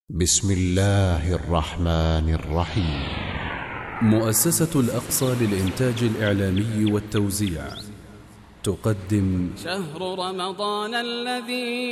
بسم الله الرحمن الرحيم. مؤسسة الأقصى للإنتاج الإعلامي والتوزيع تقدم شهر رمضان الذي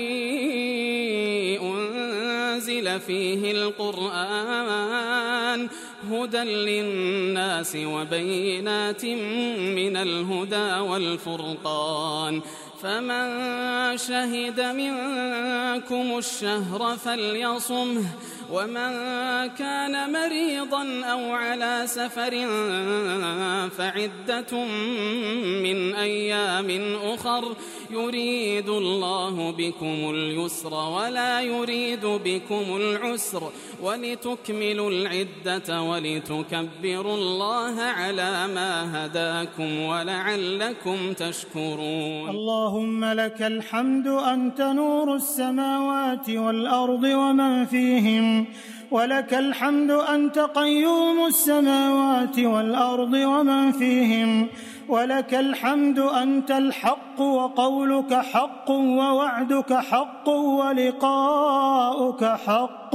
أنزل فيه القرآن هدى للناس وبينات من الهدى والفرقان، فمن شهد منكم الشهر فليصمه، ومن كان مريضا أو على سفر فعدة من أيام أخر، يريد الله بكم اليسر ولا يريد بكم العسر، ولتكملوا العدة ولتكبروا الله على ما هداكم ولعلكم تشكرون. اللهم لك الحمد أنت نور السماوات والأرض ومن فيهم، ولك الحمد أنت قيوم السماوات والأرض ومن فيهم، ولك الحمد أنت الحق وقولك حق ووعدك حق ولقاؤك حق،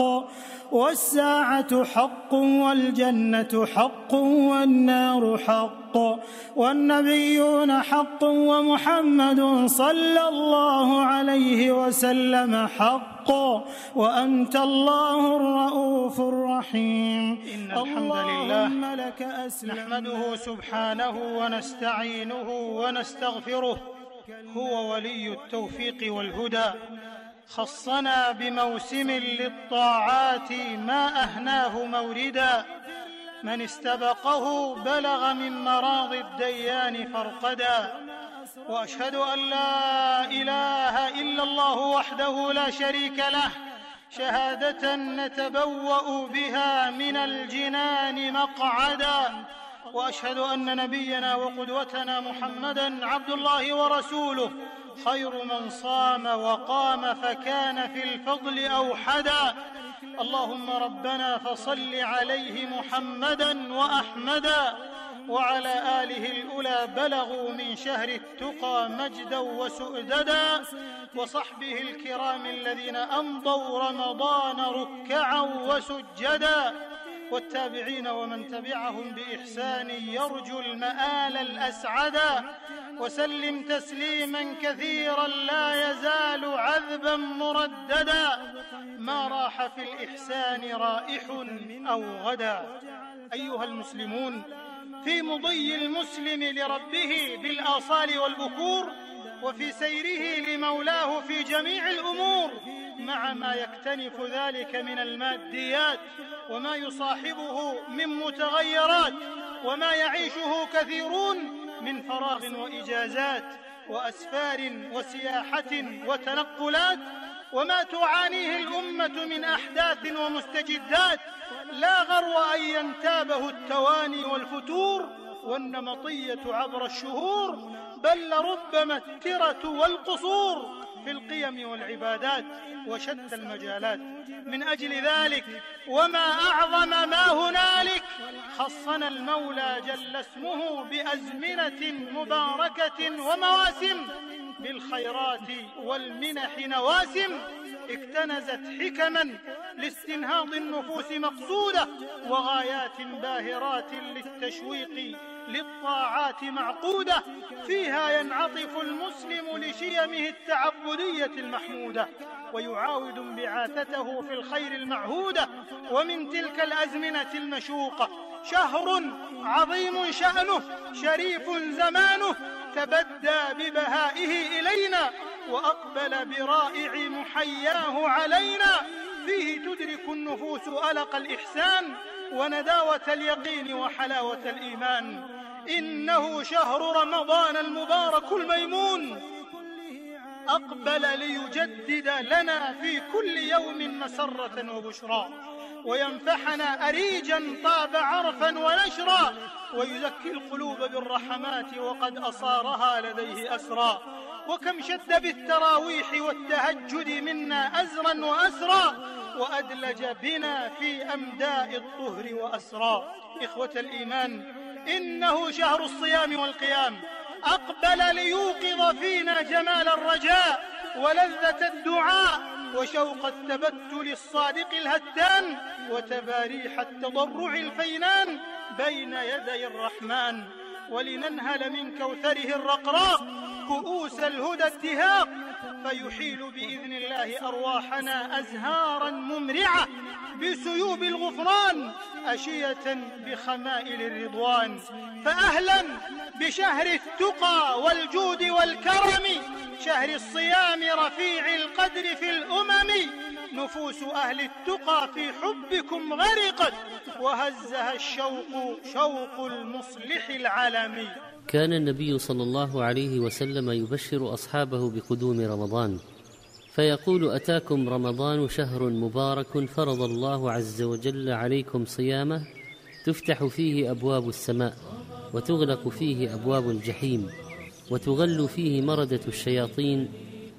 والساعة حق والجنة حق والنار حق والنبيون حق ومحمد صلى الله عليه وسلم حق، وأنت الله الرؤوف الرحيم. إن الحمد لله نحمده سبحانه ونستعينه ونستغفره، هو ولي التوفيق والهدى، خصنا بموسم للطاعات ما أهناه موردا، من استبقه بلغ من مراض الديان فرقدا، وأشهد أن لا إله إلا الله وحده لا شريك له، شهادة نتبوأ بها من الجنان مقعدا، وأشهد أن نبينا وقدوتنا محمدًا عبد الله ورسوله، خير من صام وقام فكان في الفضل أوحدا. اللهم ربنا فصل عليه محمدًا وأحمدا، وعلى آله الأولى بلغوا من شهر التقى مجدا وسؤددا، وصحبه الكرام الذين أمضوا رمضان ركعا وسجدا، والتابعين ومن تبعهم بإحسان يرجو المآل الأسعدا، وسلم تسليما كثيرا لا يزال عذبا مرددا، ما راح في الإحسان رائح أو غدا. أيها المسلمون، في مضي المسلم لربه بالآصال والبكور، وفي سيره لمولاه في جميع الأمور، مع ما يكتنف ذلك من الماديات وما يصاحبه من متغيرات، وما يعيشه كثيرون من فراغ وإجازات وأسفار وسياحة وتنقلات، وما تعانيه الأمة من أحداث ومستجدات، لا غرو أن ينتابه التواني والفتور والنمطية عبر الشهور، بل لربما الترة والقصور في القيم والعبادات وشتى المجالات. من أجل ذلك وما أعظم ما هنالك، خصنا المولى جل اسمه بأزمنة مباركة ومواسم، بالخيرات والمنح نواسم، اكتنزت حكما لاستنهاض النفوس مقصودة، وغايات باهرات للتشويق للطاعات معقودة، فيها ينعطف المسلم لشيمه التعبدية المحمودة، ويعاود انبعاثته في الخير المعهودة. ومن تلك الأزمنة المشوقة شهر عظيم شأنه، شريف زمانه، تبدى ببهائه إلينا، وأقبل برائع محياه علينا، فيه تدرك النفوس ألق الإحسان ونداوة اليقين وحلاوة الإيمان. إنه شهر رمضان المبارك الميمون، أقبل ليجدد لنا في كل يوم مسرة وبشرى، وينفحنا أريجا طاب عرفا ونشرا، ويزكي القلوب بالرحمات وقد أصارها لديه أسرا، وكم شد بالتراويح والتهجد منا أزرا وأسرا، وأدلج بنا في أمداء الطهر وأسرا. إخوة الإيمان، إنه شهر الصيام والقيام، أقبل ليوقظ فينا جمال الرجاء ولذة الدعاء، وشوق التبتل الصادق الهتان وتباريح التضرع الفينان بين يدي الرحمن، ولننهل من كوثره الرقراق كؤوس الهدى اتهاق، فيحيل بإذن الله أرواحنا أزهارا ممرعة بسيوب الغفران أشية بخمائل الرضوان. فأهلا بشهر التقى والجود والكرم، شهر الصيام رفيع القدر في الأمم، نفوس أهل التقى في حبكم غرقت وهزها الشوق شوق المصلح العالمي. كان النبي صلى الله عليه وسلم يبشر أصحابه بقدوم رمضان فيقول: أتاكم رمضان شهر مبارك فرض الله عز وجل عليكم صيامه، تفتح فيه أبواب السماء وتغلق فيه أبواب الجحيم وتغل فيه مردة الشياطين،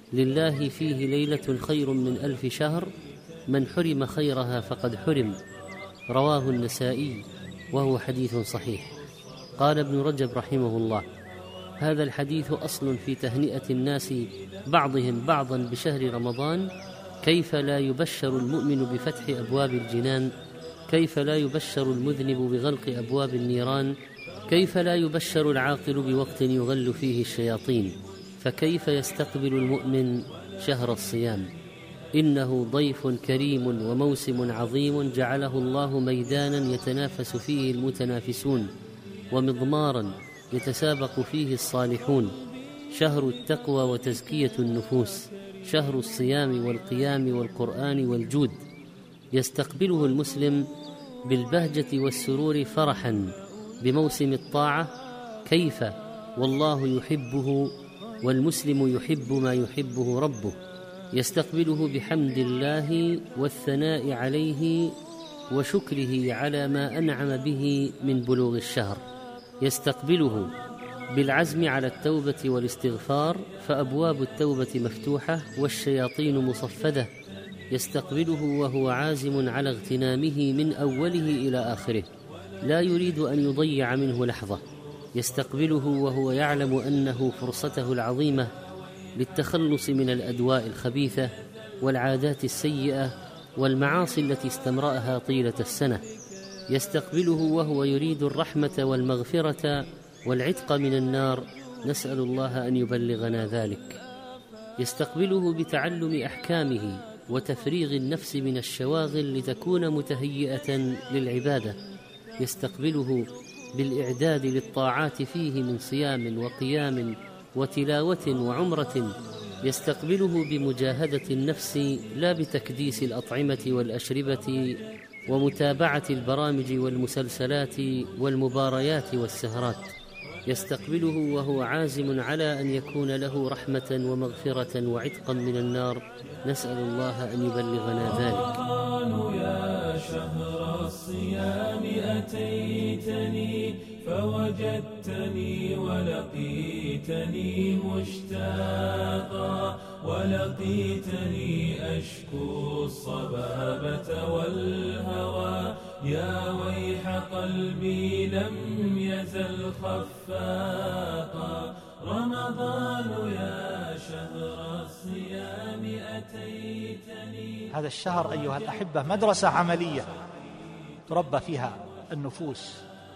لله فيه ليلة خير من 1000 شهر، من حرم خيرها فقد حرم. رواه النسائي وهو حديث صحيح. قال ابن رجب رحمه الله: هذا الحديث أصل في تهنئة الناس بعضهم بعضا بشهر رمضان، كيف لا يبشر المؤمن بفتح أبواب الجنان، كيف لا يبشر المذنب بغلق أبواب النيران، كيف لا يبشر العاقل بوقت يغل فيه الشياطين، فكيف يستقبل المؤمن شهر الصيام؟ إنه ضيف كريم وموسم عظيم جعله الله ميدانا يتنافس فيه المتنافسون، ومضمارا يتسابق فيه الصالحون، شهر التقوى وتزكية النفوس، شهر الصيام والقيام والقرآن والجود، يستقبله المسلم بالبهجة والسرور فرحا بموسم الطاعة، كيف والله يحبه والمسلم يحب ما يحبه ربه، يستقبله بحمد الله والثناء عليه وشكره على ما أنعم به من بلوغ الشهر، يستقبله بالعزم على التوبة والاستغفار فأبواب التوبة مفتوحة والشياطين مصفدة، يستقبله وهو عازم على اغتنامه من أوله إلى آخره، لا يريد أن يضيع منه لحظة، يستقبله وهو يعلم أنه فرصته العظيمة للتخلص من الأدواء الخبيثة والعادات السيئة والمعاصي التي استمرأها طيلة السنة، يستقبله وهو يريد الرحمة والمغفرة والعتق من النار، نسأل الله أن يبلغنا ذلك، يستقبله بتعلم أحكامه وتفريغ النفس من الشواغل لتكون متهيئة للعبادة، يستقبله بالإعداد للطاعات فيه من صيام وقيام وتلاوة وعمرة، يستقبله بمجاهدة النفس لا بتكديس الأطعمة والأشربة ومتابعة البرامج والمسلسلات والمباريات والسهرات، يستقبله وهو عازم على أن يكون له رحمة ومغفرة وعتقا من النار، نسأل الله أن يبلغنا ذلك. يا شهر الصيام أتيتني فوجدتني ولقيتني مشتاقا، ولقيتني أشكو الصبابة والهوى، يا ويح قلبي لم يزل خفاقا، رمضان يا شهر الصيام أتيتني. هذا الشهر أيها الأحبة مدرسة عملية تربى فيها النفوس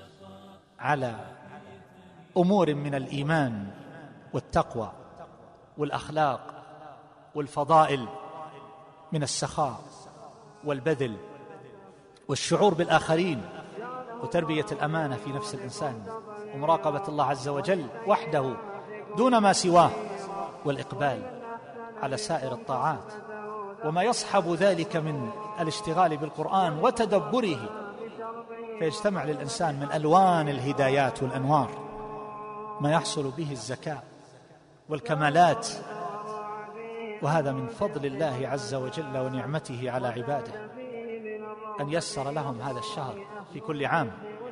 على أمور من الإيمان والتقوى والأخلاق والفضائل، من السخاء والبذل والشعور بالآخرين وتربية الأمانة في نفس الإنسان ومراقبة الله عز وجل وحده دون ما سواه، والإقبال على سائر الطاعات وما يصحب ذلك من الاشتغال بالقرآن وتدبره، فيجتمع للإنسان من ألوان الهدايات والأنوار ما يحصل به الزكاة والكمالات، وهذا من فضل الله عز وجل ونعمته على عباده أن يسر لهم هذا الشهر في كل عام،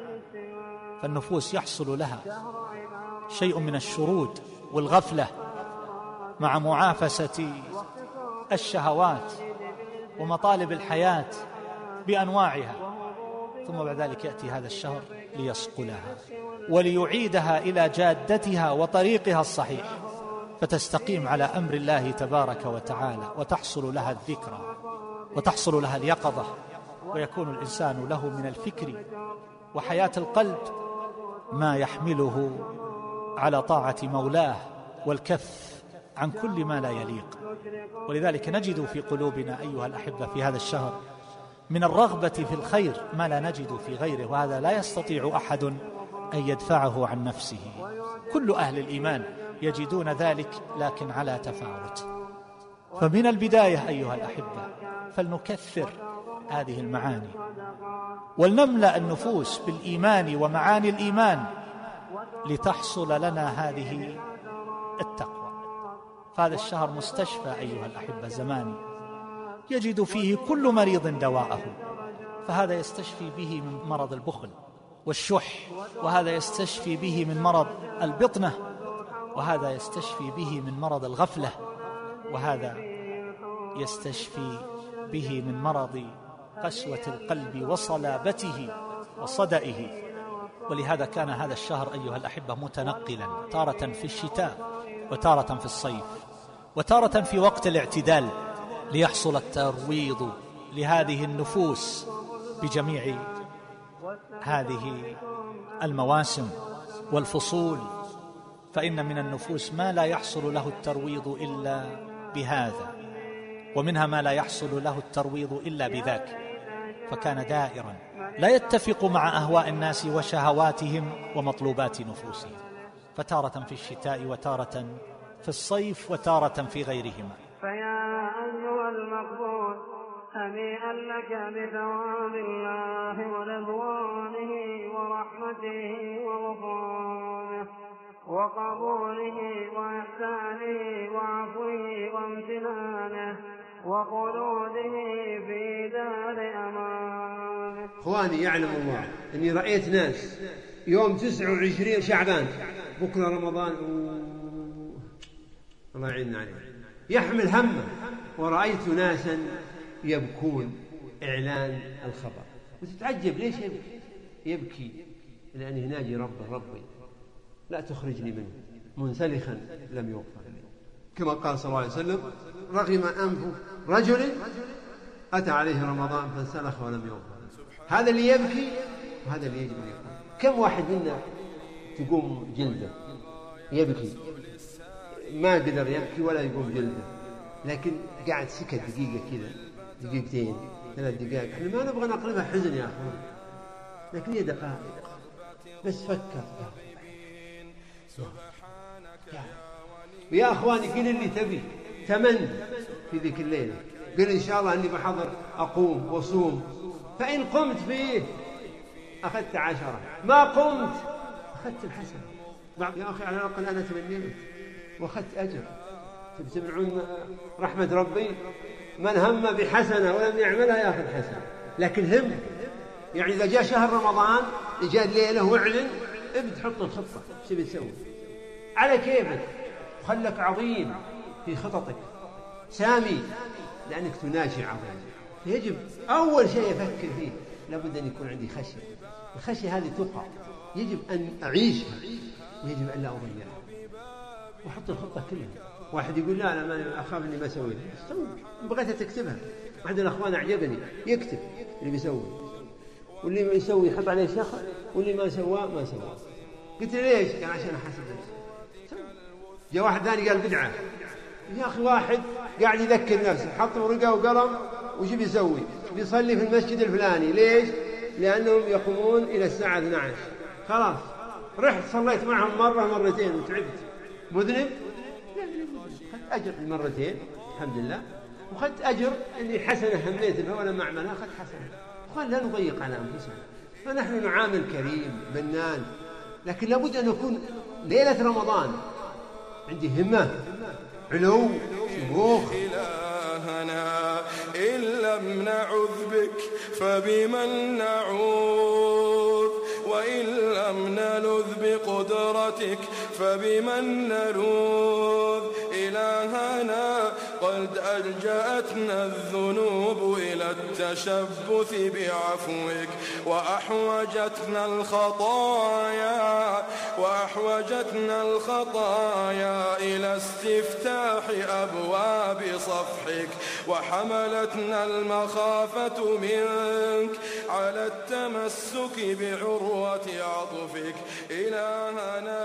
فالنفوس يحصل لها شيء من الشرود والغفلة مع معافسة الشهوات ومطالب الحياة بأنواعها، ثم بعد ذلك يأتي هذا الشهر ليصقلها وليعيدها إلى جادتها وطريقها الصحيح، فتستقيم على أمر الله تبارك وتعالى، وتحصل لها الذكرى وتحصل لها اليقظة، ويكون الإنسان له من الفكر وحياة القلب ما يحمله على طاعة مولاه والكف عن كل ما لا يليق. ولذلك نجد في قلوبنا أيها الأحبة في هذا الشهر من الرغبة في الخير ما لا نجد في غيره، وهذا لا يستطيع أحد أن يدفعه عن نفسه. كل أهل الإيمان يجدون ذلك، لكن على تفاوت. فمن البداية أيها الأحبة فلنكثر هذه المعاني، ولنملأ النفوس بالإيمان ومعاني الإيمان لتحصل لنا هذه التقوى. فهذا الشهر مستشفى أيها الأحبة زماني يجد فيه كل مريض دواءه، فهذا يستشفي به من مرض البخل والشح، وهذا يستشفي به من مرض البطنة، وهذا يستشفي به من مرض الغفلة، وهذا يستشفي به من مرض قسوة القلب وصلابته وصدئه. ولهذا كان هذا الشهر أيها الأحبة متنقلا، تارة في الشتاء وتارة في الصيف وتارة في وقت الاعتدال، ليحصل الترويض لهذه النفوس بجميع هذه المواسم والفصول. فإن من النفوس ما لا يحصل له الترويض إلا بهذا، ومنها ما لا يحصل له الترويض إلا بذاك، فكان دائرا لا يتفق مع أهواء الناس وشهواتهم ومطلوبات نفوسهم، فتارة في الشتاء وتارة في الصيف وتارة في غيرهما. فيا أيها المقبول هنيئا لك بثواب الله ورضوانه ورحمته وغفرانه وقبوله وإحسانه وعفوه وامتنانه وخلوده في دار أمانه. إخواني يعلم الله أني رأيت ناس يوم 29 شعبان بكرة رمضان الله يعيننا عليه يحمل همه، ورأيت ناسا يبكون إعلان الخبر، وتتعجب ليش يبكي؟ لأن يناجي ربي لا تخرجني منه منسلخا لم يغفر لي، كما قال صلى الله عليه وسلم رغم أنف رجل أتى عليه رمضان فانسلخ ولم يغفر. هذا اللي يبكي وهذا اللي يجب أن يقول. كم واحد منا تقوم جلده يبكي ما قدر يبكي ولا يقوم جلده، لكن قاعد سكت دقيقة كذا دقيقتين 3 دقائق. احنا ما نبغى نقلبها حزن يا أخوان، لكن هي دقائق بس فكر يا أخواني. كل اللي تبي تمنى في ذيك الليلة، قل إن شاء الله أني بحضر أقوم وصوم، فإن قمت فيه أخذت 10، ما قمت أخذت الحسن. يا أخي على الأقل أنا تمنيت وأخذت أجر. تسمعون رحمة ربي، من هم بحسنة ولم يعملها يأخذ حسنة. لكن هم يعني إذا جاء شهر رمضان جاء الليلة واعلن ابد حط الخطة شو بتسوي على كيفك، خلك عظيم في خططك سامي، لأنك تناجي عظيم. فيجب أول شيء يفكر فيه لابد أن يكون عندي خشية. الخشية هذه تقع يجب أن أعيشها ويجب أن لا أضيعها، وحط الخطة كلها. واحد يقول لا أنا ما أخاف أني ما أسويها، بغيت تكتبها. واحد من الأخوان أعجبني يكتب اللي بيسوي، واللي ما يسوي يحط عليه شخص، واللي ما سواه ما سواه. قلت له ليش؟ قال عشان أحسب نفسي. جاء واحد ثاني قال بدعة. يا أخي واحد قاعد يذكر نفسه، حط ورقة وقلم وش بيسوي؟ بيصلي في المسجد الفلاني. ليش؟ لأنهم يقومون إلى الساعة 12. خلاص رحت صليت معهم مرة مرتين وتعبت. مذنب؟ خدت أجر المرتين الحمد لله، وخدت أجر اللي حسنة هميت بها ولا معملها خدت حسنة. أخوان لا نضيق على أنفسنا، فنحن نعامل كريم منان، لكن لابد أن نكون ليلة رمضان عندي همة علو شموخ. إلهنا إن لم نعوذ بك فبمن نعوذ، وإن لم نلذ بقدرتك فبمن نلوذ. إلهنا قد ألجأتنا الذنوب إلى التشبث بعفوك، وأحوجتنا الخطايا إلى استفتاح أبواب صفحك، وحملتنا المخافة منك على التمسك بعروة عطفك. إلهنا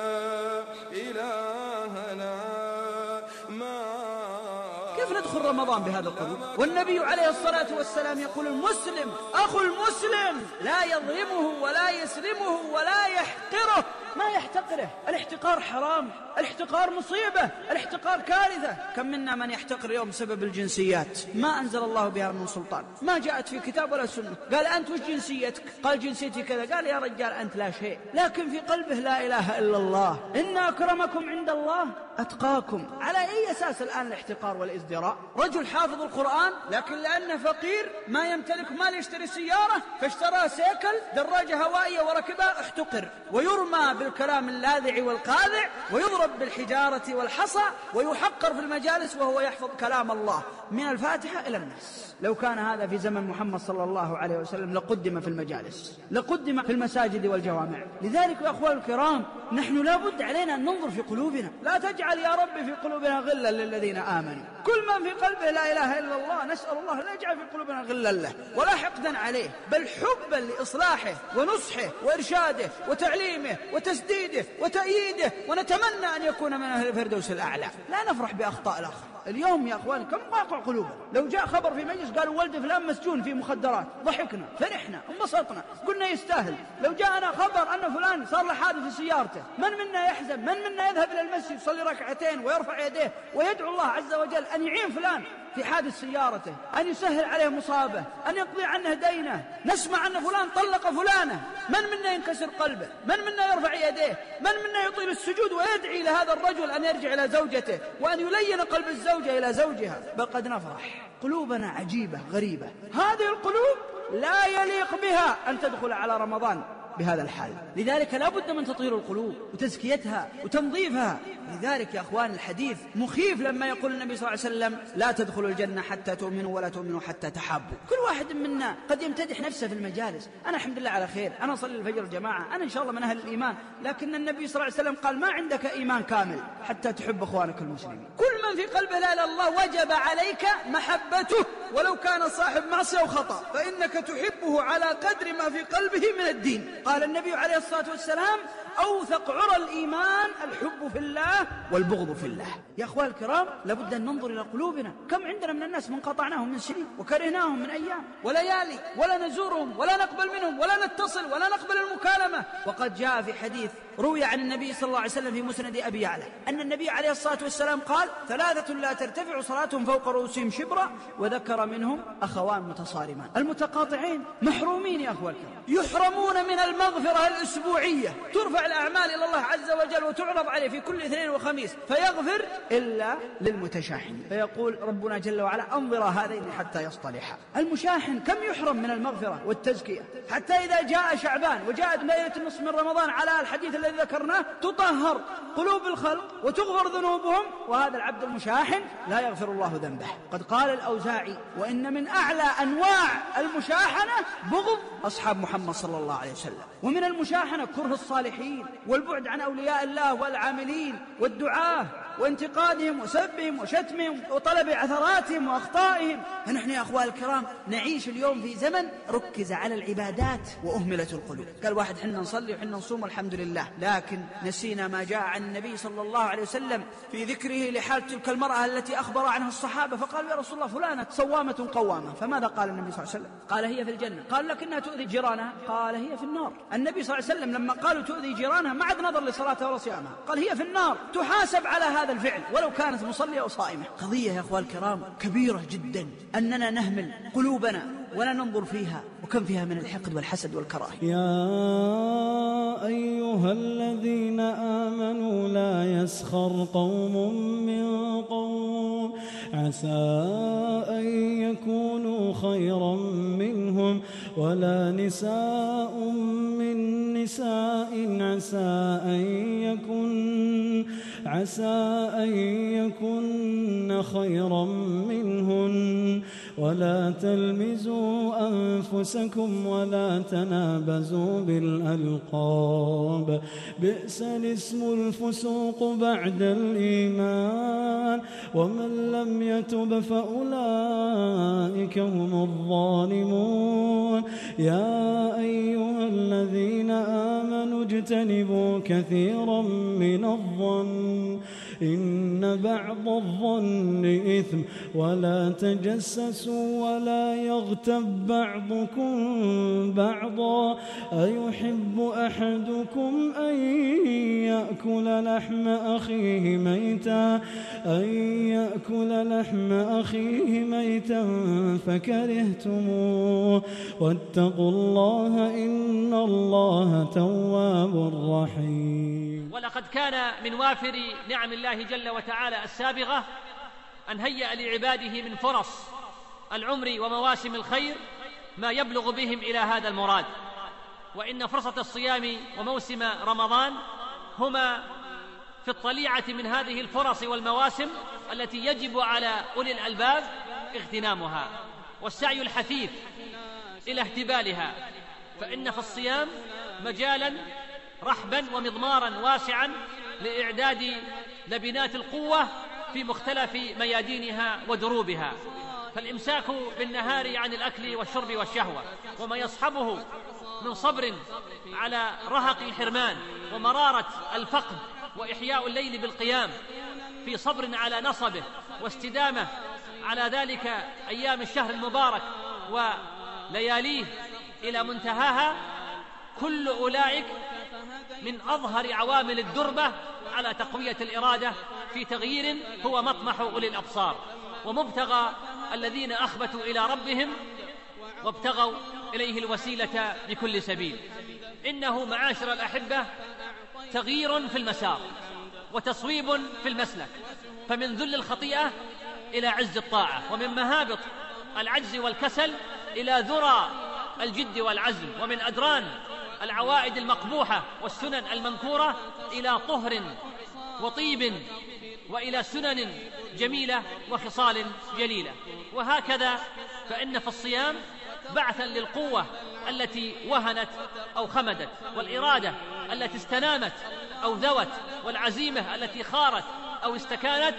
كيف ندخل رمضان بهذا القلوب؟ والنبي عليه الصلاة والسلام يقول: المسلم أخو المسلم لا يظلمه ولا يسلمه ولا يحقره. ما يحتقره. الاحتقار حرام، الاحتقار مصيبة، الاحتقار كارثة. كم منا من يحتقر اليوم بسبب الجنسيات ما أنزل الله بها من سلطان، ما جاءت في كتاب ولا سنة. قال: أنت وش جنسيتك؟ قال: جنسيتي كذا. قال: يا رجال أنت لا شيء، لكن في قلبه لا إله إلا الله. إن أكرمكم عند الله أتقاكم. على أي أساس الآن الاحتقار والازدراء؟ رجل حافظ القرآن لكن لأنه فقير ما يمتلك مال يشتري سيارة فاشترى سيكل دراجة هوائية وركبها، احتقر ويرمى بالكلام اللاذع والقاذع ويضرب بالحجارة والحصى ويحقر في المجالس وهو يحفظ كلام الله من الفاتحة إلى الناس. لو كان هذا في زمن محمد صلى الله عليه وسلم لقدم في المجالس، لقدم في المساجد والجوامع. لذلك يا أخوان الكرام، نحن لابد علينا أن ننظر في قلوبنا. لا تجعل يا رب في قلوبنا غلا للذين آمنوا. كل من في قلبه لا إله إلا الله نسأل الله لا يجعل في قلوبنا غلا له ولا حقدا عليه، بل حبا لإصلاحه ونصحه وإرشاده وتعليمه وتسديده وتأييده، ونتمنى أن يكون من أهل الفردوس الأعلى. لا نفرح بأخطاء الآخر. اليوم يا أخوان كم واقع قلوبنا. لو جاء خبر في مجلس قالوا ولد فلان مسجون في مخدرات، ضحكنا فرحنا انبسطنا قلنا يستاهل. لو جاءنا خبر أن فلان صار له حادث في سيارته، من منا يحزن؟ من منا يذهب إلى المسجد يصلي ركعتين ويرفع يديه ويدعو الله عز وجل أن يعين فلان في حادث سيارته، أن يسهل عليه مصابه، أن يقضي عنه دينه؟ نسمع أن فلان طلق فلانة، من منا ينكسر قلبه؟ من منا يرفع يديه؟ من منا يطيل السجود ويدعي لهذا الرجل أن يرجع إلى زوجته وأن يلين قلب الزوجة إلى زوجها؟ بل قد نفرح. قلوبنا عجيبة غريبة. هذه القلوب لا يليق بها أن تدخل على رمضان بهذا الحال. لذلك لا بد من تطهير القلوب وتزكيتها وتنظيفها. لذلك يا أخوان الحديث مخيف لما يقول النبي صلى الله عليه وسلم: لا تدخلوا الجنة حتى تؤمنوا ولا تؤمنوا حتى تحابوا. كل واحد منا قد يمتدح نفسه في المجالس: أنا الحمد لله على خير، أنا أصلي الفجر جماعة، أنا إن شاء الله من أهل الإيمان. لكن النبي صلى الله عليه وسلم قال: ما عندك إيمان كامل حتى تحب أخوانك المسلمين. كل من في قلبه لا إله إلا الله وجب عليك محبته ولو كان صاحب معصية أو خطأ، فإنك تحبه على قدر ما في قلبه من الدين. قال النبي عليه الصلاة والسلام: أوثق عرى الإيمان الحب في الله والبغض في الله. يا أخوان الكرام، لابد أن ننظر إلى قلوبنا. كم عندنا من الناس من قطعناهم من سنين وكرهناهم من أيام وليالي، ولا نزورهم ولا نقبل منهم ولا نتصل ولا نقبل المكالمة. وقد جاء في حديث روي عن النبي صلى الله عليه وسلم في مسند أبي يعلى أن النبي عليه الصلاة والسلام قال: 3 لا ترتفع صلاتهم فوق رؤوسهم شبرا، وذكر منهم أخوان متصارمان. المتقاطعين محرومين يا أخوان الكرام، يحرمون من المغفرة الأسبوعية. ترفع الأعمال إلى الله عز وجل وتعرض عليه في كل اثنين وخميس فيغفر إلا للمتشاحن، فيقول ربنا جل وعلا: أنظر هذين حتى يصطلحا. المشاحن كم يحرم من المغفرة والتزكية، حتى إذا جاء شعبان وجاءت ليلة النصف من رمضان على الحديث الذي ذكرناه تطهر قلوب الخلق وتغفر ذنوبهم، وهذا العبد المشاحن لا يغفر الله ذنبه. قد قال الأوزاعي: وإن من أعلى أنواع المشاحنة بغض أصحاب محمد صلى الله عليه وسلم. ومن المشاحنة كره الصالحين والبعد عن أولياء الله والعاملين والدعاة وانتقادهم وسبهم وشتمهم وطلب عثراتهم وأخطائهم. فنحن يا أخوان الكرام نعيش اليوم في زمن ركز على العبادات وأهملت القلوب. قال واحد: حنا نصلي وحنا نصوم والحمد لله، لكن نسينا ما جاء عن النبي صلى الله عليه وسلم في ذكره لحال تلك المرأة التي أخبر عنها الصحابة، فقالوا: يا رسول الله فلانة صوامة قوامة. فماذا قال النبي صلى الله عليه وسلم؟ قال: هي في الجنة. قال: لكنها تؤذي جيرانها. قال: هي في النار. النبي صلى الله عليه وسلم لما قالوا تؤذي جيرانها ما عاد نظر لصلاتها ولا صيامها، قال: هي في النار، تحاسب على هذا الفعل ولو كانت مصلية أو صائمة. قضية يا أخوان الكرام كبيرة جدا أننا نهمل قلوبنا ولا ننظر فيها، وكم فيها من الحقد والحسد والكراهية. يا أيها الذين آمنوا لا يسخر قوم من قوم عسى أن يكونوا خيرا منهم ولا نساء من نساء عسى أن عسى أن يكن خيرا منهن ولا تلمزوا أنفسكم ولا تنابزوا بالألقاب بئس الاسم الفسوق بعد الإيمان ومن لم يتب فأولئك هم الظالمون يا أيها الذين آمنوا اجتنبوا كثيرا من الظن إن بعض الظن إثم ولا تجسسوا ولا يغتب بعضكم بعضا أيحب أحدكم أن يأكل لحم أخيه ميتا فكرهتموه واتقوا الله إن الله تواب رحيم. ولقد كان من وافر نعم الله جل وتعالى السابغة أن هيأ لعباده من فرص العمر ومواسم الخير ما يبلغ بهم إلى هذا المراد. وإن فرصة الصيام وموسم رمضان هما في الطليعة من هذه الفرص والمواسم التي يجب على أولي الألباب اغتنامها والسعي الحثيث إلى اهتبالها، فإن في الصيام مجالا رحبا ومضمارا واسعا لإعداد لبنات القوة في مختلف ميادينها ودروبها. فالإمساك بالنهار عن الأكل والشرب والشهوة وما يصحبه من صبر على رهق الحرمان ومرارة الفقد وإحياء الليل بالقيام في صبر على نصبه واستدامة على ذلك أيام الشهر المبارك ولياليه إلى منتهاها، كل أولئك من أظهر عوامل الدربة على تقوية الإرادة في تغيير هو مطمح أولي الأبصار ومبتغى الذين أخبتوا إلى ربهم وابتغوا إليه الوسيلة بكل سبيل. إنه معاشر الأحبة تغيير في المسار وتصويب في المسلك، فمن ذل الخطيئة إلى عز الطاعة، ومن مهابط العجز والكسل إلى ذرى الجد والعزم، ومن أدران العوائد المقبوحة والسنن المنكورة إلى طهر وطيب وإلى سنن جميلة وخصال جليلة. وهكذا فإن في الصيام بعثا للقوة التي وهنت أو خمدت، والإرادة التي استنامت أو ذوت، والعزيمة التي خارت أو استكانت،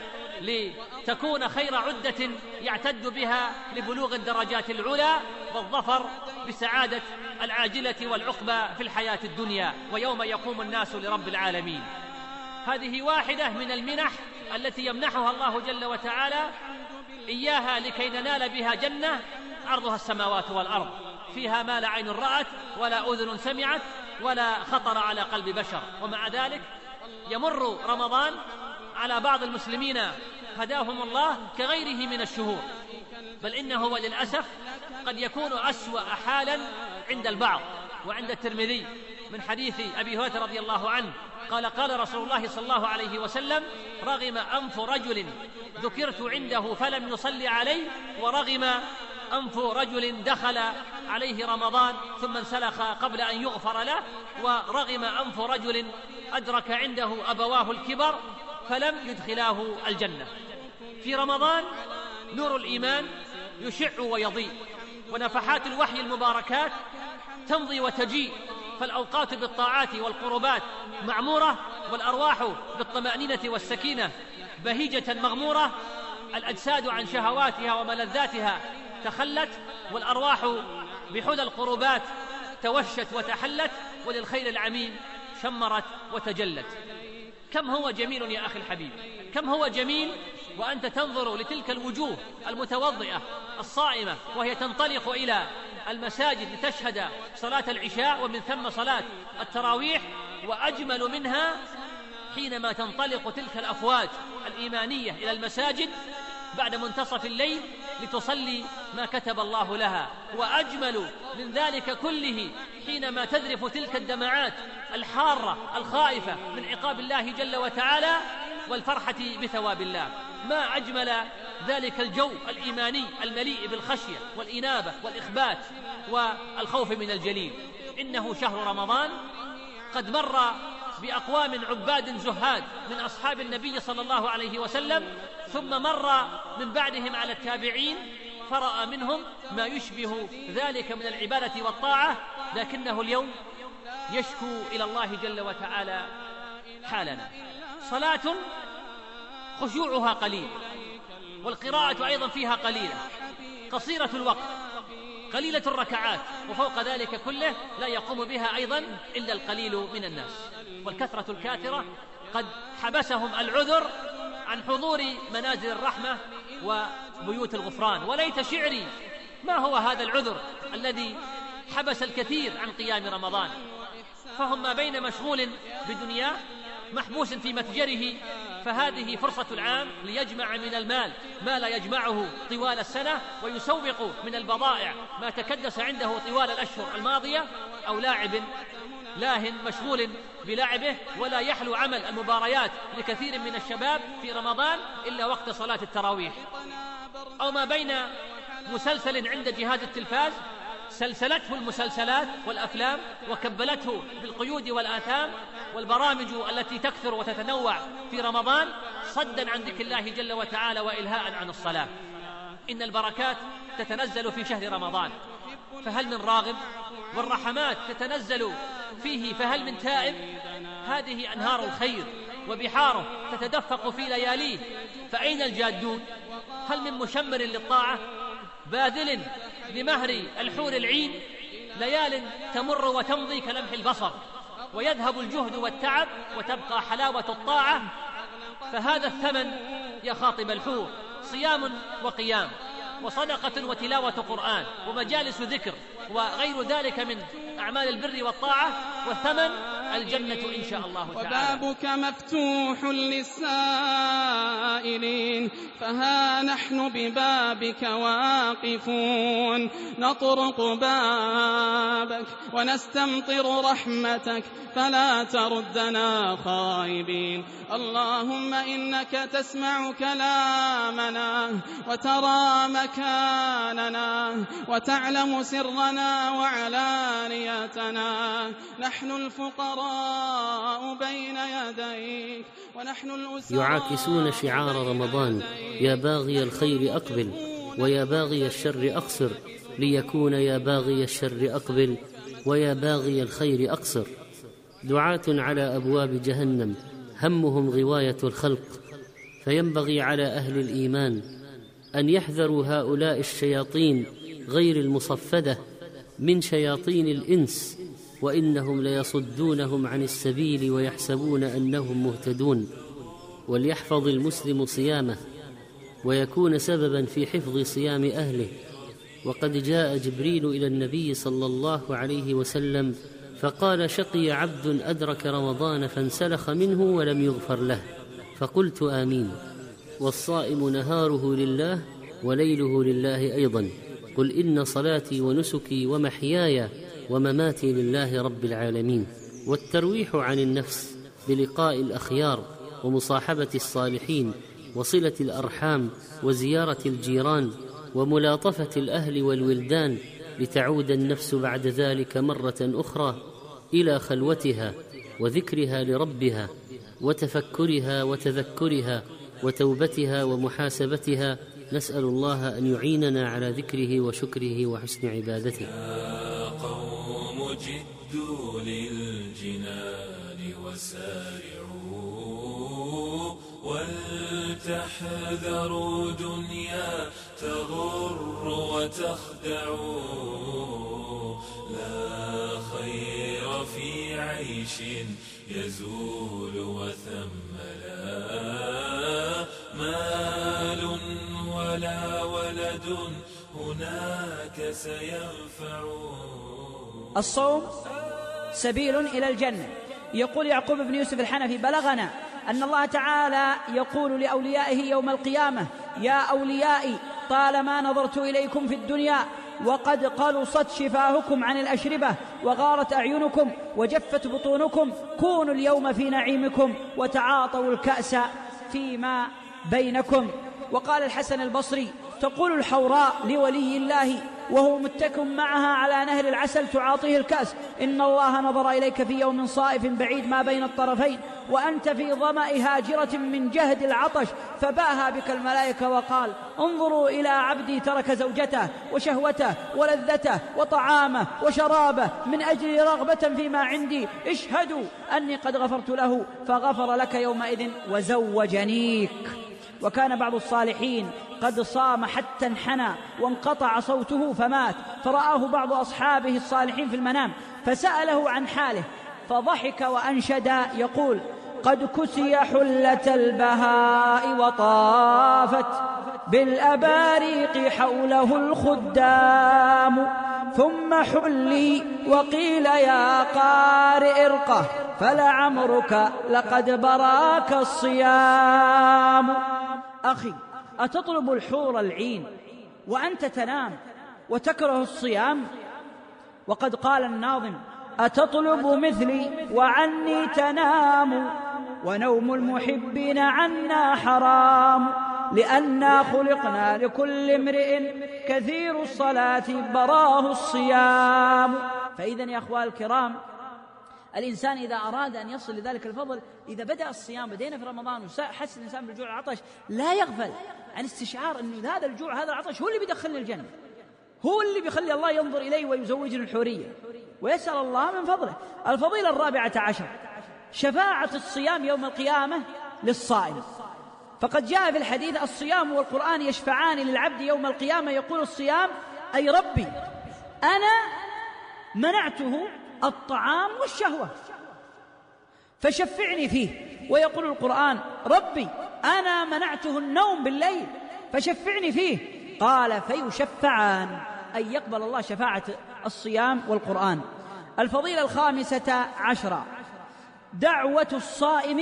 لتكون خير عدة يعتد بها لبلوغ الدرجات العلى والظفر بسعادة العاجلة والعقبى في الحياة الدنيا ويوم يقوم الناس لرب العالمين. هذه واحدة من المنح التي يمنحها الله جل وتعالى إياها لكي ننال بها جنة عرضها السماوات والأرض، فيها ما لا عين رأت ولا أذن سمعت ولا خطر على قلب بشر. ومع ذلك يمر رمضان على بعض المسلمين هداهم الله كغيره من الشهور، بل إنه وللأسف قد يكون أسوأ حالا عند البعض. وعند الترمذي من حديث أبي هريرة رضي الله عنه قال قال رسول الله صلى الله عليه وسلم: رغم أنف رجل ذكرت عنده فلم يصلي علي، ورغم أنف رجل دخل عليه رمضان ثم انسلخ قبل أن يغفر له، ورغم أنف رجل أدرك عنده أبواه الكبر فلم يدخلاه الجنة. في رمضان نور الإيمان يشع ويضيء، ونفحات الوحي المباركات تمضي وتجيء، فالأوقات بالطاعات والقربات معمورة، والأرواح بالطمأنينة والسكينة بهيجة مغمورة، الأجساد عن شهواتها وملذاتها تخلت، والأرواح بحلى القربات توشت وتحلت، وللخير العميم شمرت وتجلت. كم هو جميل يا أخي الحبيب، كم هو جميل وأنت تنظر لتلك الوجوه المتوضئة الصائمة وهي تنطلق إلى المساجد لتشهد صلاة العشاء ومن ثم صلاة التراويح، وأجمل منها حينما تنطلق تلك الأفواج الإيمانية إلى المساجد بعد منتصف الليل لتصلي ما كتب الله لها، وأجمل من ذلك كله حينما تذرف تلك الدمعات الحارة الخائفة من عقاب الله جل وتعالى والفرحة بثواب الله. ما أجمل ذلك الجو الإيماني المليء بالخشية والإنابة والإخبات والخوف من الجليل. إنه شهر رمضان قد مر بأقوام عباد زهاد من أصحاب النبي صلى الله عليه وسلم، ثم مر من بعدهم على التابعين فرأى منهم ما يشبه ذلك من العبادة والطاعة، لكنه اليوم يشكو إلى الله جل وتعالى حالنا. صلاة خشوعها قليل، والقراءة أيضا فيها قليلة، قصيرة الوقت، قليلة الركعات، وفوق ذلك كله لا يقوم بها أيضا إلا القليل من الناس. والكثرة الكاثرة قد حبسهم العذر عن حضور منازل الرحمة وبيوت الغفران. وليت شعري ما هو هذا العذر الذي حبس الكثير عن قيام رمضان، فهم ما بين مشغول بدنياه محبوس في متجره، فهذه فرصة العام ليجمع من المال ما لا يجمعه طوال السنة، ويسوق من البضائع ما تكدس عنده طوال الأشهر الماضية، أو لاعب لاهن مشغول بلعبه، ولا يحلو عمل المباريات لكثير من الشباب في رمضان إلا وقت صلاة التراويح، أو ما بين مسلسل عند جهاز التلفاز سلسلته المسلسلات والأفلام وكبلته بالقيود والآثام والبرامج التي تكثر وتتنوع في رمضان صدا عن ذكر الله جل وتعالى وإلهاء عن الصلاة. إن البركات تتنزل في شهر رمضان، فهل من راغب؟ والرحمات تتنزل فيه، فهل من تائب؟ هذه أنهار الخير وبحاره تتدفق في لياليه، فأين الجادون؟ هل من مشمر للطاعة باذل لمهر الحور العين؟ ليال تمر وتمضي كلمح البصر، ويذهب الجهد والتعب وتبقى حلاوة الطاعة، فهذا الثمن يا خاطب الحور: صيام وقيام وصدقة وتلاوة قرآن ومجالس ذكر وغير ذلك من أعمال البر والطاعة، والثمن الجنة إن شاء الله تعالى. وبابك مفتوح للسائلين، فها نحن ببابك واقفون، نطرق بابك ونستمطر رحمتك فلا تردنا خائبين. اللهم إنك تسمع كلامنا وترى مكاننا وتعلم سرنا وعلانيتنا، نحن الفقراء بين يديك ونحن الأسراء. يعاكسون شعار رمضان: يا باغي الخير أقبل ويا باغي الشر أقصر، ليكون يا باغي الشر أقبل ويا باغي الخير أقصر. دعاة على أبواب جهنم همهم غواية الخلق، فينبغي على أهل الإيمان أن يحذروا هؤلاء الشياطين غير المصفدة من شياطين الإنس، وإنهم ليصدونهم عن السبيل ويحسبون أنهم مهتدون. وليحفظ المسلم صيامه ويكون سببا في حفظ صيام أهله. وقد جاء جبريل إلى النبي صلى الله عليه وسلم فقال: شقي عبد أدرك رمضان فانسلخ منه ولم يغفر له، فقلت آمين. والصائم نهاره لله وليله لله أيضا، قل إن صلاتي ونسكي ومحياي ومماتي لله رب العالمين. والترويح عن النفس بلقاء الأخيار ومصاحبة الصالحين وصلة الأرحام وزيارة الجيران وملاطفة الأهل والولدان، لتعود النفس بعد ذلك مرة أخرى إلى خلوتها وذكرها لربها وتفكرها وتذكرها وتوبتها ومحاسبتها. نسأل الله أن يعيننا على ذكره وشكره وحسن عبادته. يا قوم جدوا للجنان وسارعوا، ولتحذروا دنيا تغر وتخدعوا، لا خير في عيش يزول وثم لا مال ولا ولد هناك سينفع. الصوم سبيل إلى الجنة. يقول يعقوب بن يوسف الحنفي: بلغنا أن الله تعالى يقول لأوليائه يوم القيامة: يا أوليائي طالما نظرت إليكم في الدنيا وقد قلصت شفاهكم عن الأشربة وغارت أعينكم وجفت بطونكم، كونوا اليوم في نعيمكم وتعاطوا الكأس فيما بينكم. وقال الحسن البصري: تقول الحوراء لولي الله: وهو متكئ معها على نهر العسل تعاطيه الكأس. إن الله نظر إليك في يوم صائف بعيد ما بين الطرفين وأنت في ظمأ هاجرة من جهد العطش، فباها بك الملائكة وقال انظروا إلى عبدي ترك زوجته وشهوته ولذته وطعامه وشرابه من أجل رغبة فيما عندي، اشهدوا أني قد غفرت له فغفر لك يومئذ وزوجنيك. وكان بعض الصالحين قد صام حتى انحنى وانقطع صوته فمات، فرآه بعض أصحابه الصالحين في المنام فسأله عن حاله فضحك وأنشد يقول قد كسي حلة البهاء وطافت بالأباريق حوله الخدام، ثم حلي وقيل يا قارئ ارقه فلعمرك لقد براك الصيام. أخي، أتطلب الحور العين وأنت تنام وتكره الصيام؟ وقد قال الناظم أتطلب مثلي وعني تنام، ونوم المحبين عنا حرام، لأننا خلقنا لكل امرئ كثير الصلاة براه الصيام. فإذن يا أخوان الكرام، الإنسان إذا أراد أن يصل لذلك الفضل، إذا بدأ الصيام، بدينا في رمضان وحس الإنسان بالجوع والعطش، لا يغفل عن استشعار أن هذا الجوع هذا العطش هو اللي بيدخلني الجنة، هو اللي بيخلي الله ينظر إليه ويزوجني الحورية ويسأل الله من فضله. الفضيلة 14 شفاعة الصيام يوم القيامة للصائم. فقد جاء في الحديث الصيام والقرآن يشفعان للعبد يوم القيامة، يقول الصيام أي ربي أنا منعته الطعام والشهوة فشفعني فيه، ويقول القرآن ربي أنا منعته النوم بالليل فشفعني فيه، قال فيشفعان، أي يقبل الله شفاعة الصيام والقرآن. الفضيلة 15 دعوة الصائم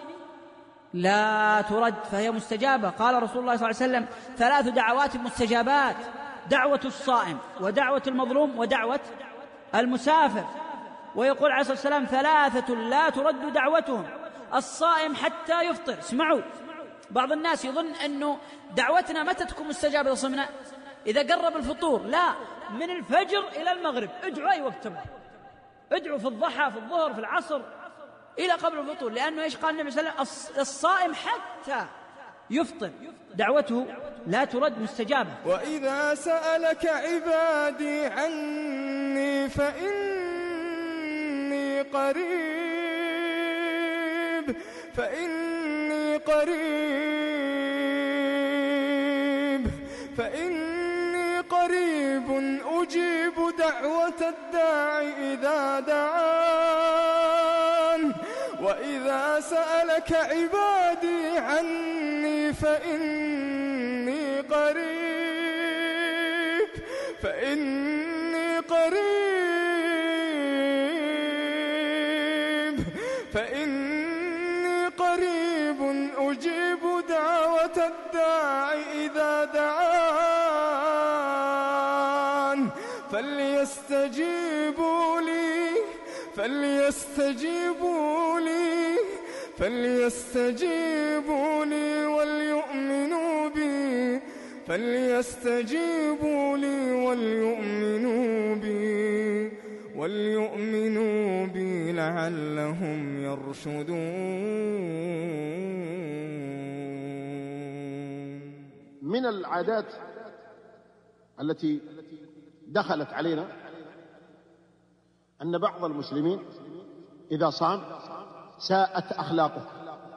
لا ترد فهي مستجابة. قال رسول الله صلى الله عليه وسلم 3 دعوات مستجابات: دعوة الصائم ودعوة المظلوم ودعوة المسافر. ويقول عليه الصلاة والسلام 3 لا ترد دعوتهم: الصائم حتى يفطر. اسمعوا، بعض الناس يظن أنه دعوتنا متى تكون مستجابة إذا صمنا؟ إذا قرب الفطور. لا، من الفجر إلى المغرب ادعوا أي وقت تبغوا، ادعوا في الضحى في الظهر في العصر إلى قبل الفطور، لأنه إيش قال النبي صلى الله عليه وسلم؟ الصائم حتى يفطر دعوته لا ترد مستجابة. وإذا سألك عبادي عني فإني قريب أجيب دعوة الداعي إذا دعان. وإذا سألك عبادي عني فإني قريب أجيب دعوة الداعي إذا دعان. فليستجيبوا لي وليؤمنوا بي لعلهم يرشدون. من العادات التي دخلت علينا أن بعض المسلمين إذا صام ساءت أخلاقه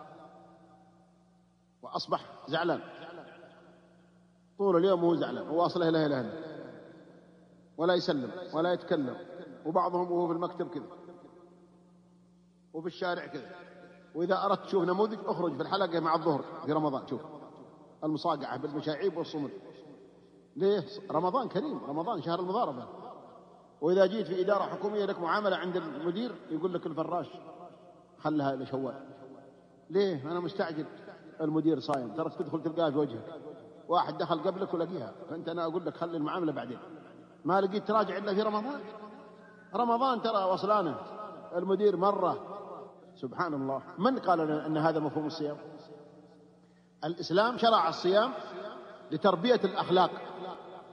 وأصبح زعلان طول اليوم، هو زعلان وواصله لا إله إلا ولا يسلم ولا يتكلم، وبعضهم وهو في المكتب كذا وفي الشارع كذا. وإذا أردت تشوف نموذج اخرج في الحلقة مع الظهر في رمضان، شوف المصاقعة بالمشاعيب والصمد. ليه؟ رمضان كريم، رمضان شهر المضاربة. وإذا جيت في إدارة حكومية لك معاملة عند المدير يقول لك الفراش خلها لشوال. ليه؟ أنا مستعجل، المدير صايم، ترى تدخل تلقاها في وجهك، واحد دخل قبلك ولقيها، فأنت أنا أقول لك خلي المعاملة بعدين، ما لقيت تراجع إلا في رمضان ترى وصلانه المدير مرة. سبحان الله، من قال لنا أن هذا مفهوم الصيام؟ الإسلام شرع الصيام لتربية الأخلاق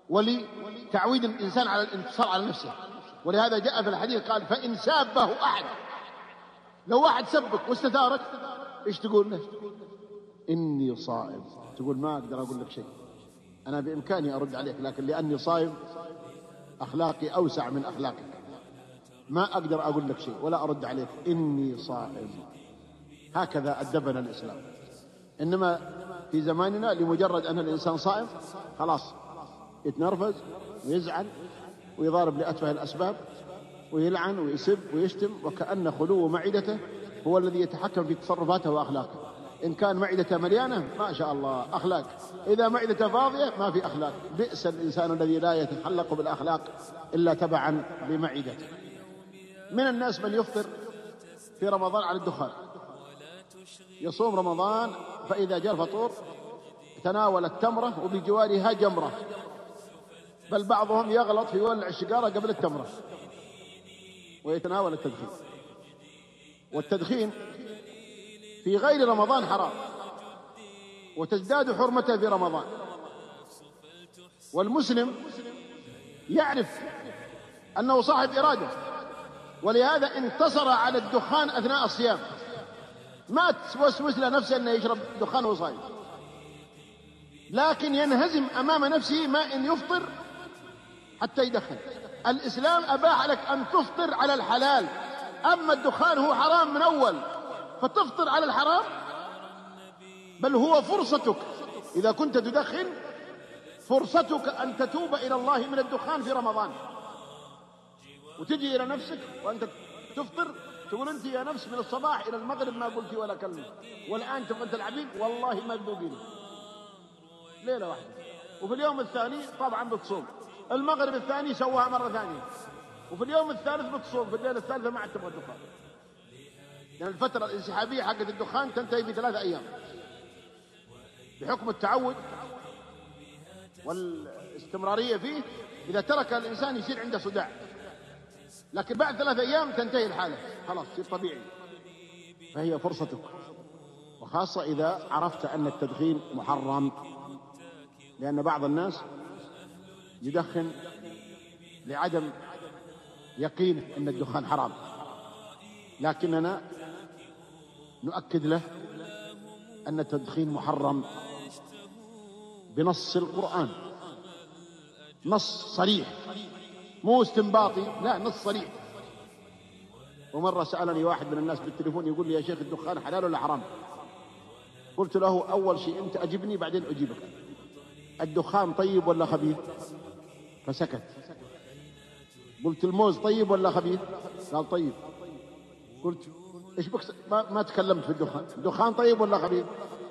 ولتعويد الإنسان على الانتصار على نفسه. ولهذا جاء في الحديث قال فإن سابه أحد، لو واحد سبك واستثارك إيش تقول له؟ إني صائم. تقول ما أقدر أقول لك شيء، أنا بإمكاني أرد عليك، لكن لأني صائم أخلاقي أوسع من أخلاقك، ما أقدر أقول لك شيء ولا أرد عليك، إني صائم. هكذا أدبنا الإسلام. إنما في زماننا لمجرد أن الإنسان صائم خلاص يتنرفز ويزعل ويضارب لأتفه الأسباب ويلعن ويسب ويشتم، وكأن خلو معدته هو الذي يتحكم في تصرفاته وأخلاقه. إن كان معدته مليانة ما شاء الله أخلاق، إذا معدته فاضية ما في أخلاق. بئس الإنسان الذي لا يتخلق بالأخلاق إلا تبعا لمعدته. من الناس من يفطر في رمضان على الدخان، يصوم رمضان فإذا جاء الفطور تناول التمرة وبجوارها جمرة، بل بعضهم يغلط في يولع الشجارة قبل التمرة ويتناول التدخين. والتدخين في غير رمضان حرام، وتزداد حرمته في رمضان. والمسلم يعرف أنه صاحب إرادة، ولهذا انتصر على الدخان أثناء الصيام، ما توسوس لنفسه أنه يشرب دخان وهو صايم، لكن ينهزم أمام نفسه ما إن يفطر حتى يدخن. الإسلام أباح لك أن تفطر على الحلال، أما الدخان هو حرام من أول، فتفطر على الحرام، بل هو فرصتك إذا كنت تدخن، فرصتك أن تتوب إلى الله من الدخان في رمضان، وتجي إلى نفسك وأنت تفطر تقول أنت يا نفس من الصباح إلى المغرب ما قلتي ولا كلمة، والآن تبغى تلعبين، والله ما تذوقين ليلة واحدة. وفي اليوم الثاني طبعا بتصوم، المغرب الثاني سواها مرة ثانية، وفي اليوم الثالث بتصوم، في الليلة الثالثة ما عاد تبغى الدخان، لأن الفترة الانسحابية حقت الدخان تنتهي في 3 أيام بحكم التعود والاستمرارية فيه. إذا ترك الإنسان يصير عنده صداع، لكن بعد 3 أيام تنتهي الحالة، خلاص تصير طبيعي. فهي فرصتك، وخاصة إذا عرفت أن التدخين محرم، لأن بعض الناس يدخن لعدم يقين أن الدخان حرام، لكننا نؤكد له أن التدخين محرم بنص القرآن، نص صريح، مو استنباطي، لا نص صريح. ومرة سألني واحد من الناس بالتليفون يقول لي يا شيخ الدخان حلال ولا حرام؟ قلت له أول شيء أنت أجبني بعدين أجيبك، الدخان طيب ولا خبيث؟ فسكت. قلت الموز طيب ولا خبيث؟ قال طيب. قلت إيش بك ما تكلمت في الدخان، الدخان طيب ولا خبيث؟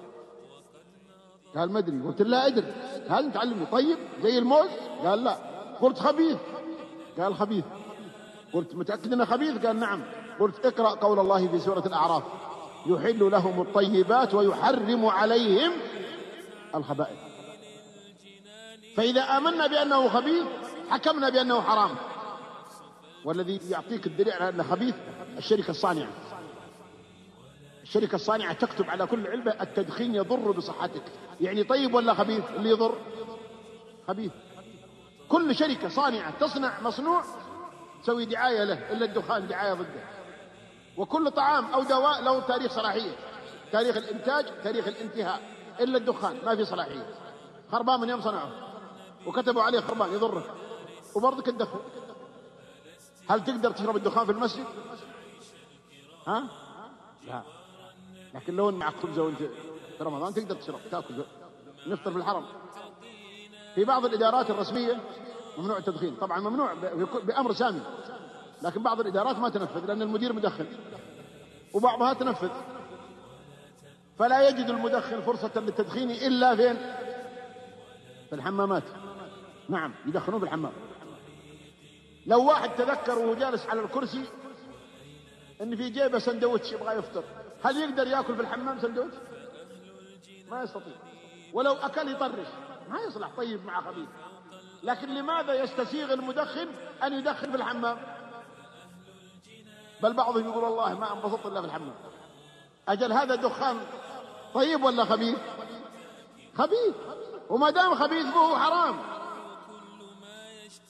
قال ما أدري. قلت لا أدري. قال أنت علمني. طيب زي الموز؟ قال لا. قلت خبيث؟ قال خبيث. قلت متأكد أنه خبيث؟ قال نعم. قلت اقرأ قول الله في سورة الأعراف يحل لهم الطيبات ويحرم عليهم الخبائث. فإذا آمنا بأنه خبيث حكمنا بأنه حرام. والذي يعطيك الدليل على أنه خبيث الشركة الصانعة. الشركة الصانعة تكتب على كل علبة التدخين يضر بصحتك، يعني طيب ولا خبيث؟ اللي يضر خبيث. كل شركة صانعة تصنع مصنوع تسوي دعاية له، إلا الدخان دعاية ضده. وكل طعام أو دواء له تاريخ صلاحية، تاريخ الإنتاج، تاريخ الانتهاء، إلا الدخان ما في صلاحية. خربان من يوم صنعه وكتبوا عليه خربان يضرك، وبرضك تدخن. هل تقدر تشرب الدخان في المسجد؟ ها؟ لا. لكن لو معك خبزة وانت في رمضان تقدر تشرب، تاكل، نفطر في الحرم. في بعض الإدارات الرسمية ممنوع التدخين، طبعا ممنوع بأمر سامي، لكن بعض الإدارات ما تنفذ لأن المدير مدخن، وبعضها تنفذ. فلا يجد المدخن فرصة للتدخين إلا فين؟ في الحمامات. نعم يدخنون في الحمام. لو واحد تذكر وهو جالس على الكرسي ان في جيبه سندوتش يبغى يفطر، هل يقدر ياكل في الحمام سندوتش؟ ما يستطيع. ولو اكل يطرش، ما يصلح طيب مع خبيث. لكن لماذا يستسيغ المدخن ان يدخن في الحمام؟ بل بعضهم يقول والله ما انبسطت الا في الحمام. اجل هذا دخان طيب ولا خبيث؟ خبيث. وما دام خبيث فهو حرام.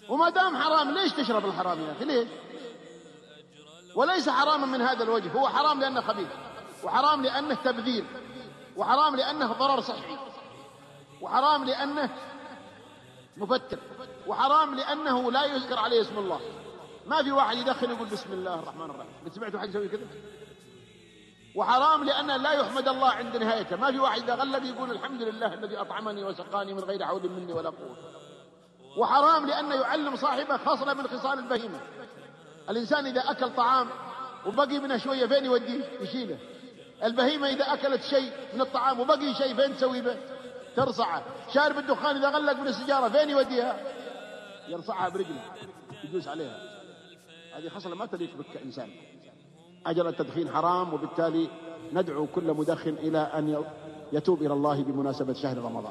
وما دام حرام ليش تشرب الحرام يا أخي؟ ليش؟ وليس حراما من هذا الوجه، هو حرام لأنه خبيث، وحرام لأنه تبذير، وحرام لأنه ضرر صحي، وحرام لأنه مفتر، وحرام لأنه لا يذكر عليه اسم الله. ما في واحد يدخن يقول بسم الله الرحمن الرحيم، قد سمعتوا حد يسوي كذا؟ وحرام لأنه لا يحمد الله عند نهايته، ما في واحد إذا غلب يقول الحمد لله الذي أطعمني وسقاني من غير حول مني ولا قوة. وحرام لأنه يعلم صاحبه خصلة من خصال البهيمة. الإنسان إذا أكل طعام وبقي منه شوية فين يوديه؟ يشيله. البهيمة إذا أكلت شيء من الطعام وبقي شيء فين تسوي به؟ ترصعه. شارب الدخان إذا غلق من السجارة فين يوديها؟ يرصعها برجله، يدوس عليها. هذه خصلة ما تليق بك كإنسان. أجل التدخين حرام، وبالتالي ندعو كل مدخن إلى أن يتوب إلى الله بمناسبة شهر رمضان.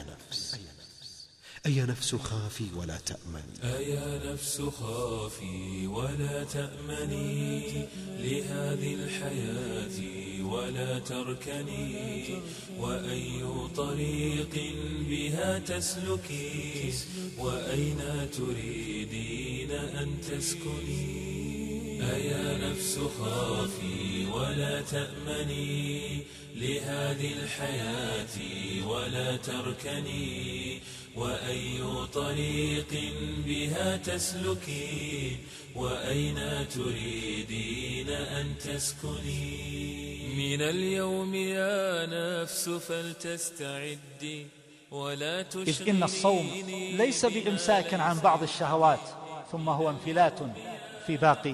أي نفس خافي ولا تأمني، أيا نفس خافي ولا تأمني لهذه الحياة ولا تركني، وأي طريق بها تسلكي، وأين تريدين أن تسكني. أيا نفس خافي ولا تأمني لهذه الحياة ولا تركني، وأي طريق بها تسلكي، وأين تريدين أن تسكني. من اليوم يا نفس فلتستعدي ولا تشغليني. إذ إن الصوم ليس بإمساك عن بعض الشهوات ثم هو انفلات في باقي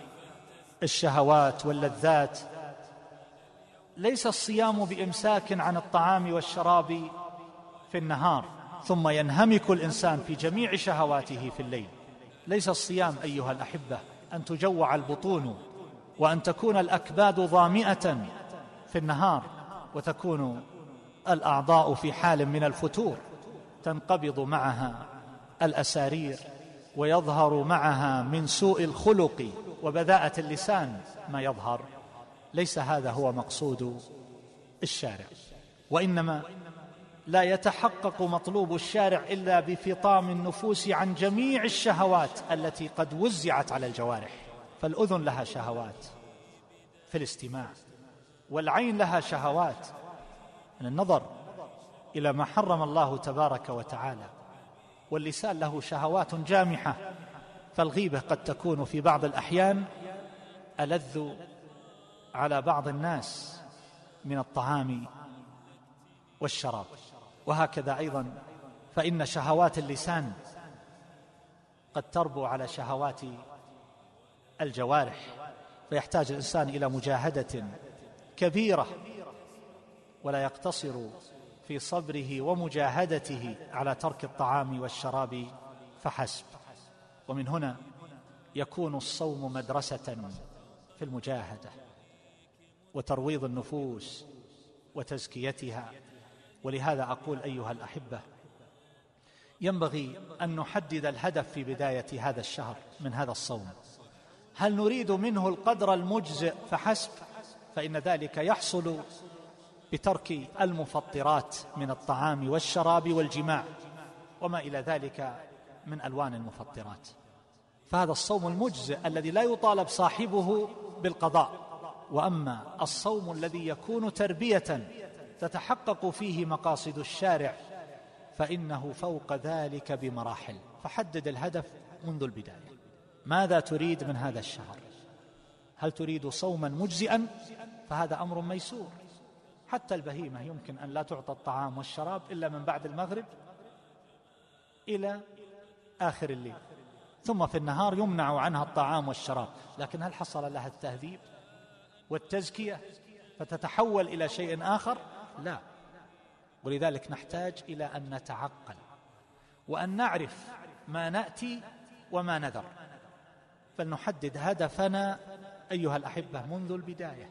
الشهوات واللذات. ليس الصيام بإمساك عن الطعام والشراب في النهار ثم ينهمك الإنسان في جميع شهواته في الليل. ليس الصيام أيها الأحبة أن تجوع البطون وأن تكون الأكباد ظامئة في النهار وتكون الأعضاء في حال من الفتور، تنقبض معها الأسارير ويظهر معها من سوء الخلق وبذاءة اللسان ما يظهر. ليس هذا هو مقصود الشارع، وإنما لا يتحقق مطلوب الشارع إلا بفطام النفوس عن جميع الشهوات التي قد وزعت على الجوارح. فالأذن لها شهوات في الاستماع، والعين لها شهوات من النظر إلى ما حرم الله تبارك وتعالى، واللسان له شهوات جامحة. فالغيبة قد تكون في بعض الأحيان ألذ على بعض الناس من الطعام والشراب. وهكذا أيضا فإن شهوات اللسان قد تربو على شهوات الجوارح، فيحتاج الإنسان إلى مجاهدة كبيرة، ولا يقتصر في صبره ومجاهدته على ترك الطعام والشراب فحسب. ومن هنا يكون الصوم مدرسة في المجاهدة وترويض النفوس وتزكيتها. ولهذا أقول أيها الأحبة، ينبغي أن نحدد الهدف في بداية هذا الشهر من هذا الصوم. هل نريد منه القدر المجزئ فحسب؟ فإن ذلك يحصل بترك المفطرات من الطعام والشراب والجماع وما إلى ذلك من ألوان المفطرات. فهذا الصوم المجزئ الذي لا يطالب صاحبه بالقضاء. وأما الصوم الذي يكون تربية تتحقق فيه مقاصد الشارع فإنه فوق ذلك بمراحل. فحدد الهدف منذ البداية. ماذا تريد من هذا الشهر؟ هل تريد صوما مجزئا؟ فهذا أمر ميسور. حتى البهيمة يمكن أن لا تعطى الطعام والشراب إلا من بعد المغرب إلى آخر الليل، ثم في النهار يمنع عنها الطعام والشراب. لكن هل حصل لها التهذيب والتزكية فتتحول إلى شيء آخر؟ لا. ولذلك نحتاج إلى أن نتعقل وأن نعرف ما نأتي وما نذر، فلنحدد هدفنا أيها الأحبة منذ البداية.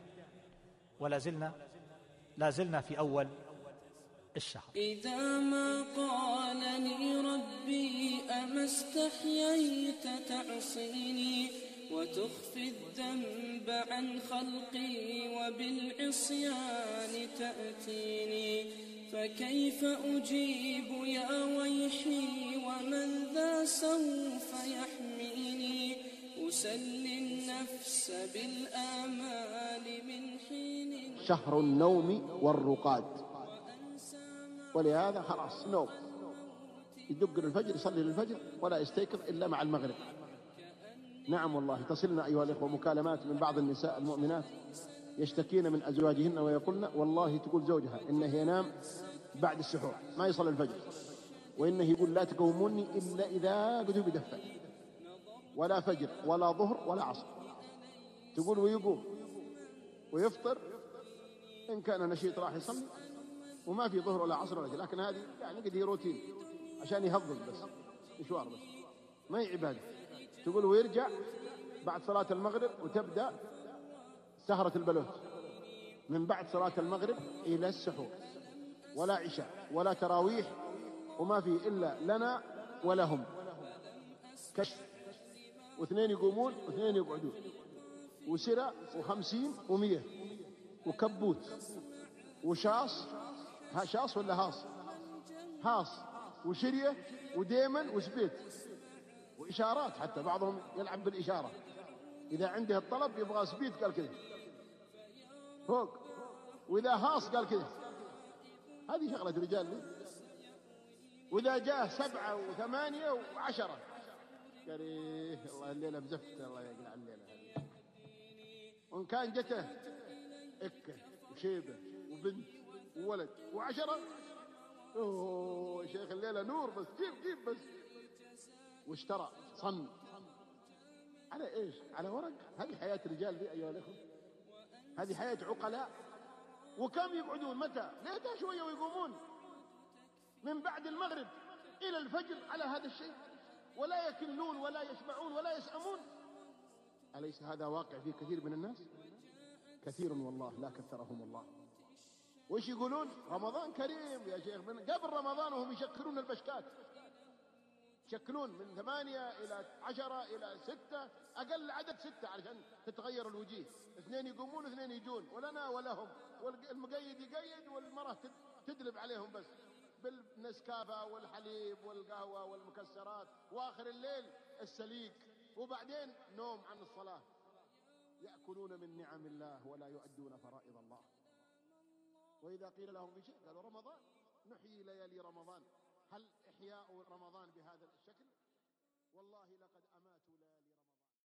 لا زلنا في أول الشهر. إذا ما قالني ربي أما استحييت تعصيني وتخفي الذنب عن خلقي وبالعصيان تأتيني، فكيف أجيب يا ويحي ومن ذا سوف يحميني أسلي النفس بالآمال من حين شهر النوم والرقاد، ولهذا خلاص نوم، يدق الفجر يصلي للفجر ولا يستيقظ إلا مع المغرب. نعم والله تصلنا أيها الإخوة مكالمات من بعض النساء المؤمنات يشتكين من أزواجهن ويقولن والله تقول زوجها إنه ينام بعد السحور ما يصل الفجر، وإنه يقول لا تقوموني إلا إذا قدوا بدفع، ولا فجر ولا ظهر ولا عصر. تقول ويقوم ويفطر إن كان نشيط راح يصلي، وما في ظهر ولا عصر ولا شيء، لكن هذه يعني قد هي روتين عشان يهضم بس مشوار بس، ما هي عبادة. تقول ويرجع بعد صلاة المغرب وتبدأ سهرة البلوت من بعد صلاة المغرب إلى السحور، ولا عشاء ولا تراويح، وما في إلا لنا ولهم كشف، واثنين يقومون واثنين يقعدون، وسرة 50 و100 وكبوت وشاص، شاص ولا هاص، هاص وشرية وديمن وسبيت وإشارات، حتى بعضهم يلعب بالإشارة، إذا عنده الطلب يبغى سبيت قال كذا فوق، وإذا هاص قال كذا. هذه شغلة رجال لي. وإذا جاء 7 و8 و10 قال إيه الله الليلة بزفت، الله يقلع الليلة هذه. وإن كان جته إكة وشيبة وبنت وولد و10 أوه شيخ الليلة نور بس جيب بس. واشترى صن على إيش؟ على ورق. هذه حياة رجال دي أيها الأخوة، هذه حياة عقلاء. وكم يقعدون متى؟ ليتها شوية ويقومون من بعد المغرب إلى الفجر على هذا الشيء، ولا يكلون ولا يشبعون ولا يسأمون. أليس هذا واقع في كثير من الناس؟ كثير والله لا كثرهم الله. وإيش يقولون؟ رمضان كريم يا شيخ. من قبل رمضان وهم يشكلون البشكات، يشكلون من 8 إلى 10 إلى 6، أقل عدد 6 علشان تتغير الوجيه. 2 يقومون 2 يجون، ولنا ولهم، والمقيد يقيد والمرأة تدلب عليهم بس بالنسكافة والحليب والقهوة والمكسرات، وآخر الليل السليق، وبعدين نوم عن الصلاة. يأكلون من نعم الله ولا يؤدون فرائض الله. وإذا قيل لهم في شيء قالوا رمضان، نحيي ليالي رمضان. هل إحياء رمضان بهذا الشكل؟ والله لقد أماتوا ليالي رمضان.